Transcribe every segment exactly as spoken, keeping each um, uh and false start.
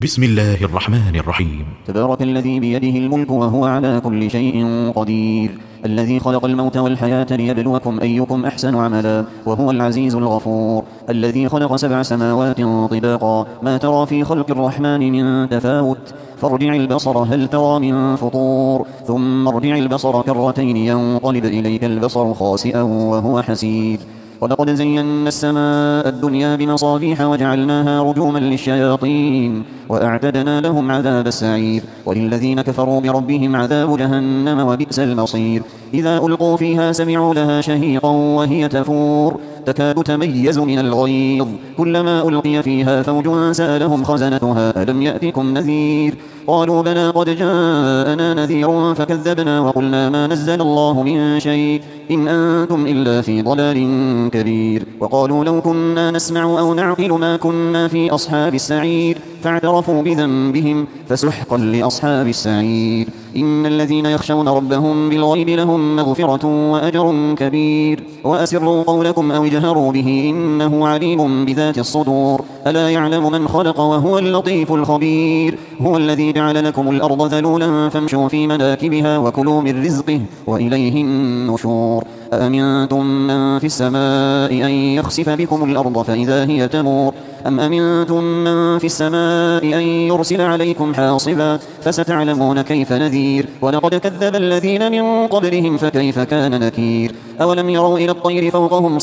بسم الله الرحمن الرحيم. تبارك الذي بيده الملك وهو على كل شيء قدير، الذي خلق الموت والحياة ليبلوكم أيكم أحسن عملا وهو العزيز الغفور، الذي خلق سبع سماوات طباقا ما ترى في خلق الرحمن من تفاوت، فارجع البصر هل ترى من فطور، ثم ارجع البصر كرتين ينقلب إليك البصر خاسئا وهو حسير. ولقد زينا السماء الدنيا بمصابيح وجعلناها رجوما للشياطين وأعتدنا لهم عذاب السعير، وللذين كفروا بربهم عذاب جهنم وبئس المصير. إذا ألقوا فيها سمعوا لها شهيقا وهي تفور تكاد تميز من الغيظ، كلما ألقي فيها فوج سألهم خزنتها ألم يأتكم نذير، قالوا بلى قد جاءنا نذير فكذبنا وقلنا ما نزل الله من شيء إن أنتم إلا في ضلال كبير. وقالوا لو كنا نسمع أو نعقل ما كنا في أصحاب السعير، فاعترفوا بذنبهم فسحقا لأصحاب السعير. إن الذين يخشون ربهم بالغيب لهم مغفرة وأجر كبير. وأسروا قولكم أو اجهروا به إنه عليم بذات الصدور، ألا يعلم من خلق وهو اللطيف الخبير. هو الذي جعل لكم الأرض ذلولا فامشوا في مناكبها وكلوا من رزقه وإليه النشور. أأمنتم من في السماء أن يخسف بكم الأرض فإذا هي تمور، أم أمنتم من في السماء أن يرسل عليكم حاصبا فستعلمون كيف نذير. ولقد كذب الذين من قبلهم فكيف كان نكير. أولم يروا إلى الطير فوقهم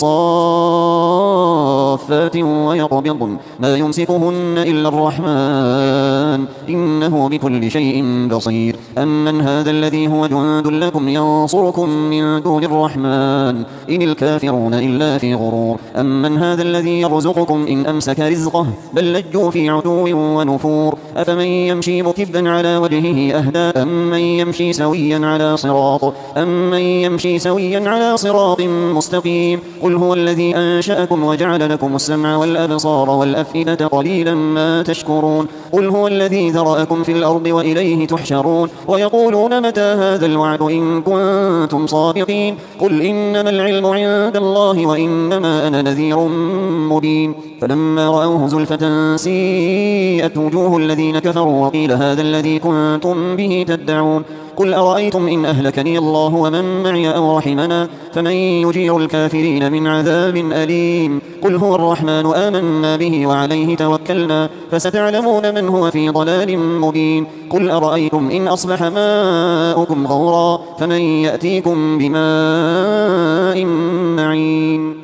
صافات ويقبضن ما يمسكهن إلا الرحمن إنه بكل شيء بصير. أمن هذا الذي هو جند لكم ينصركم من دون الرحمن إن الكافرون إلا في غرور. أمن هذا الذي يرزقكم إن أمسك رزقه بل لجوا في عتو ونفور. أفمن يمشي مكبا على وجهه أهدى أمن يمشي سويا على صراط أمن يمشي سويا على صراط مستقيم. قل هو الذي أنشأكم وجعل لكم السمع والأبصار والأفئدة قليلا ما تشكرون. قل هو الذي ذرأكم في الأرض وإليه تحشرون. ويقولون متى هذا الوعد إن كنتم صادقين. قل إنما العلم عند الله وإنما أنا نذير مبين. فلما رأوه زلفة سيئت وجوه الذين كفروا وقيل هذا الذي كنتم به تدعون. قل أرأيتم إن أهلكني الله ومن معي أو رحمنا فمن يجير الكافرين من عذاب أليم. قل هو الرحمن آمنا به وعليه توكلنا فستعلمون من هو في ضلال مبين. قل أرأيتم إن أصبح ماؤكم غورا فمن يأتيكم بماء معين.